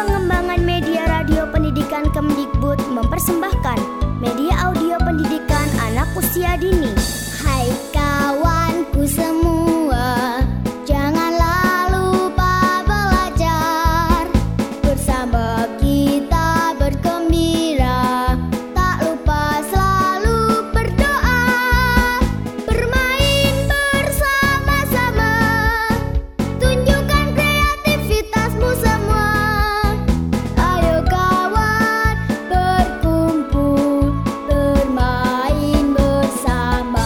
Pengembangan Media Radio Pendidikan Kemdikbud mempersembahkan media audio pendidikan anak usia dini. Hai kawanku semua, janganlah lupa belajar. Bersama kita bergembira, tak lupa selalu berdoa. Bermain bersama-sama, tunjukkan kreativitasmu semua. Ayo kawan, berkumpul, bermain bersama.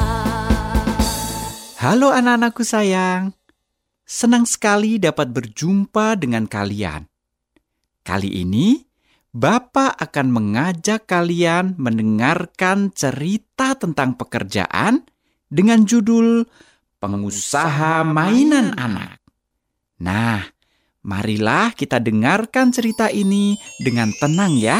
Halo anak-anakku sayang, senang sekali dapat berjumpa dengan kalian. Kali ini, Bapak akan mengajak kalian mendengarkan cerita tentang pekerjaan dengan judul Pengusaha Mainan Anak. Nah, marilah kita dengarkan cerita ini dengan tenang ya.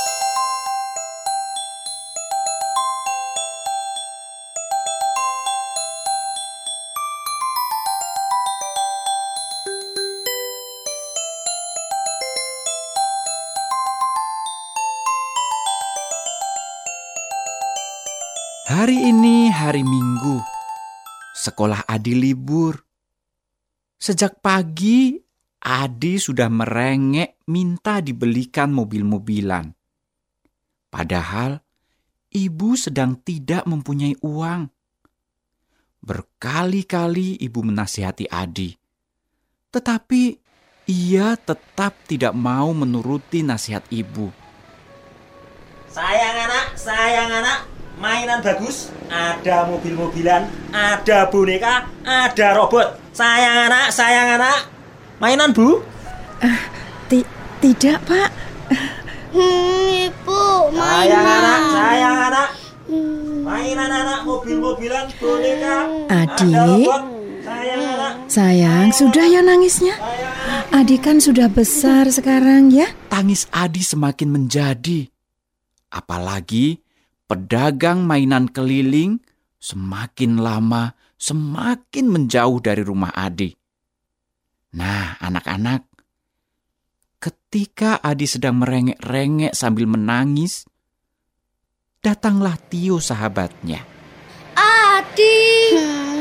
Hari ini hari Minggu. Sekolah Adi libur. Sejak pagi, Adi sudah merengek minta dibelikan mobil-mobilan. Padahal, ibu sedang tidak mempunyai uang. Berkali-kali ibu menasihati Adi. Tetapi, ia tetap tidak mau menuruti nasihat ibu. Sayang anak, mainan bagus, ada mobil-mobilan, ada boneka, ada robot. Sayang anak, mainan bu? Tidak, Pak. Ibu, Sayang anak, mainan anak, mobil-mobilan, boneka, Adi. ada robot. Sayang anak. Sayang, sudah ya nangisnya? Adik kan sudah besar sekarang ya. Tangis Adi semakin menjadi. Apalagi pedagang mainan keliling semakin lama semakin menjauh dari rumah Adi. Nah, anak-anak, ketika Adi sedang merengek-rengek sambil menangis, datanglah Tio sahabatnya. Adi,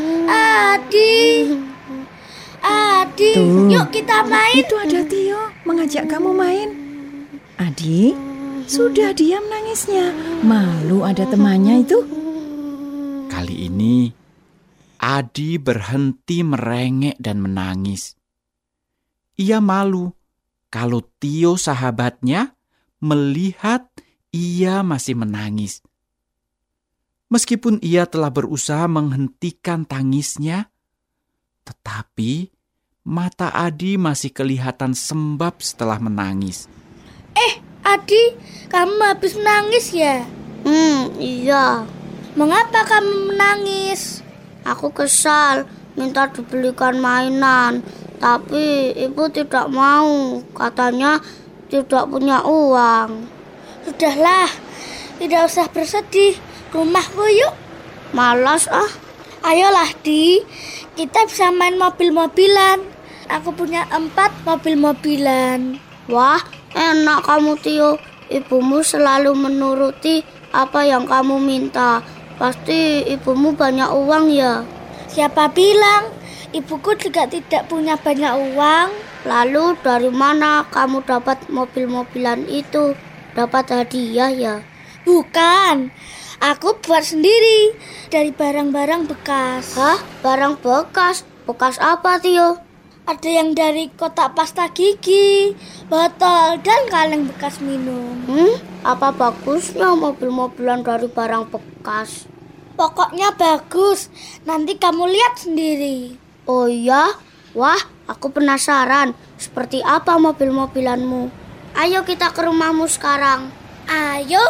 Tuh, yuk kita main. Itu ada Tio mengajak kamu main. Adi, sudah diam nangisnya. Malu ada temannya itu. Kali ini, Adi berhenti merengek dan menangis. Ia malu kalau Tio sahabatnya melihat ia masih menangis. Meskipun ia telah berusaha menghentikan tangisnya, tetapi mata Adi masih kelihatan sembab setelah menangis. Adi, kamu habis menangis ya? Iya. Mengapa kamu menangis? Aku kesal, minta dibelikan mainan. Tapi ibu tidak mau, katanya tidak punya uang. Sudahlah, tidak usah bersedih. Rumahku yuk. Malas ah. Ayolah Di, kita bisa main mobil-mobilan. Aku punya 4 mobil-mobilan. Wah, enak kamu Tio. Ibumu selalu menuruti apa yang kamu minta. Pasti ibumu banyak uang ya. Siapa bilang? Ibuku juga tidak punya banyak uang. Lalu dari mana kamu dapat mobil-mobilan itu? Dapat hadiah ya? Bukan, aku buat sendiri dari barang-barang bekas. Hah? Barang bekas? Bekas apa Tio? Ada yang dari kotak pasta gigi, botol, dan kaleng bekas minum. Apa bagusnya mobil-mobilan dari barang bekas? Pokoknya bagus, nanti kamu lihat sendiri. Oh iya? Wah, aku penasaran. Seperti apa mobil-mobilanmu? Ayo kita ke rumahmu sekarang. Ayo.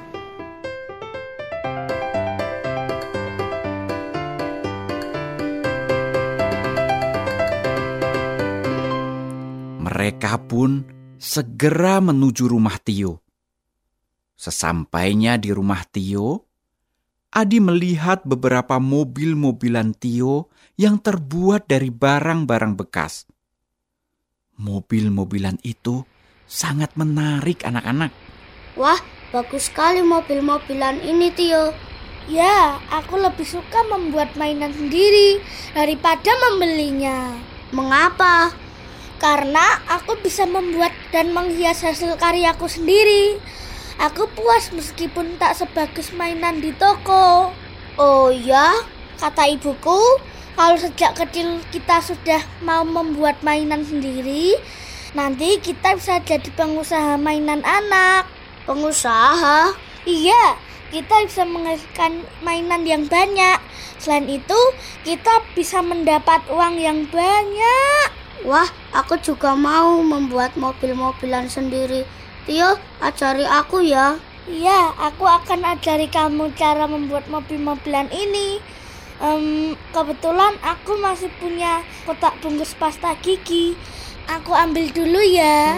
Mereka pun segera menuju rumah Tio. Sesampainya di rumah Tio, Adi melihat beberapa mobil-mobilan Tio yang terbuat dari barang-barang bekas. Mobil-mobilan itu sangat menarik anak-anak. Wah, bagus sekali mobil-mobilan ini, Tio. Ya, aku lebih suka membuat mainan sendiri daripada membelinya. Mengapa? Karena aku bisa membuat dan menghias hasil karyaku sendiri. Aku puas meskipun tak sebagus mainan di toko. Oh ya, kata ibuku, kalau sejak kecil kita sudah mau membuat mainan sendiri, nanti kita bisa jadi pengusaha mainan anak. Pengusaha? Iya, kita bisa menghasilkan mainan yang banyak. Selain itu, kita bisa mendapat uang yang banyak. Wah, aku juga mau membuat mobil-mobilan sendiri. Tio, ajari aku ya. Iya, aku akan ajari kamu cara membuat mobil-mobilan ini. Kebetulan aku masih punya kotak bungkus pasta gigi. Aku ambil dulu ya.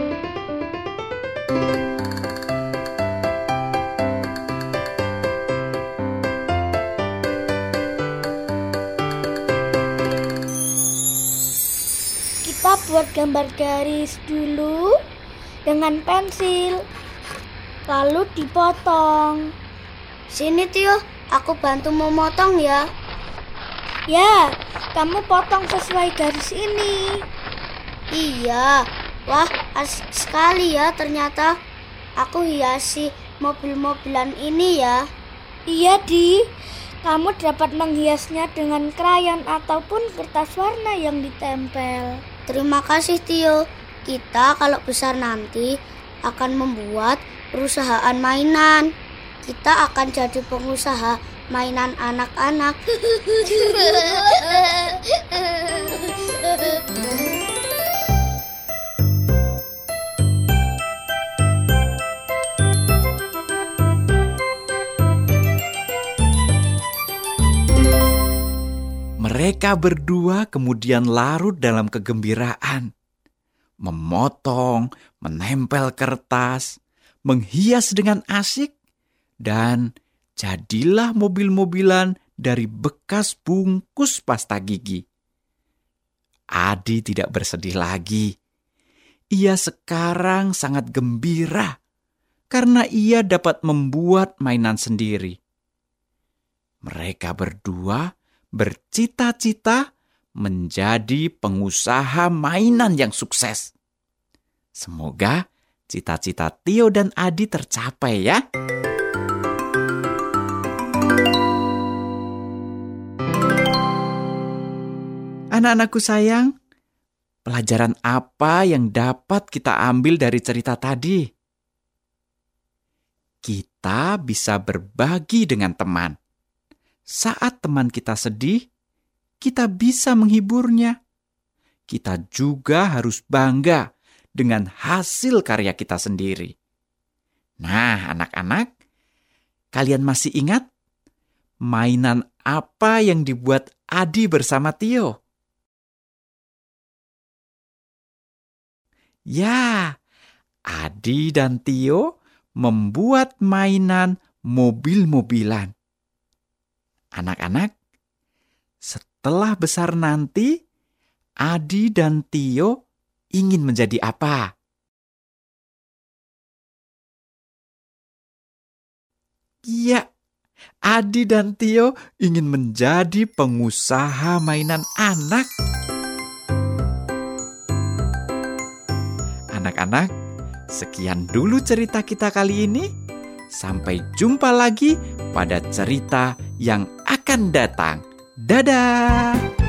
Kita buat gambar garis dulu dengan pensil, lalu dipotong. Sini Tio, aku bantu memotong ya. Ya, kamu potong sesuai garis ini. Iya, wah asik sekali ya ternyata. Aku hiasi mobil-mobilan ini ya. Iya Di, kamu dapat menghiasnya dengan krayon ataupun kertas warna yang ditempel. Terima kasih Tio. Kita kalau besar nanti akan membuat perusahaan mainan. Kita akan jadi pengusaha mainan anak-anak. Mereka berdua kemudian larut dalam kegembiraan. Memotong, menempel kertas, menghias dengan asik, dan jadilah mobil-mobilan dari bekas bungkus pasta gigi. Adi tidak bersedih lagi. Ia sekarang sangat gembira karena ia dapat membuat mainan sendiri. Mereka berdua bercita-cita menjadi pengusaha mainan yang sukses. Semoga cita-cita Tio dan Adi tercapai ya. Anak-anakku sayang, pelajaran apa yang dapat kita ambil dari cerita tadi? Kita bisa berbagi dengan teman. Saat teman kita sedih, kita bisa menghiburnya. Kita juga harus bangga dengan hasil karya kita sendiri. Nah, anak-anak, kalian masih ingat mainan apa yang dibuat Adi bersama Tio? Ya, Adi dan Tio membuat mainan mobil-mobilan. Anak-anak, setelah besar nanti, Adi dan Tio ingin menjadi apa? Ya, Adi dan Tio ingin menjadi pengusaha mainan anak. Anak-anak, sekian dulu cerita kita kali ini. Sampai jumpa lagi pada cerita yang akan datang. Dadah!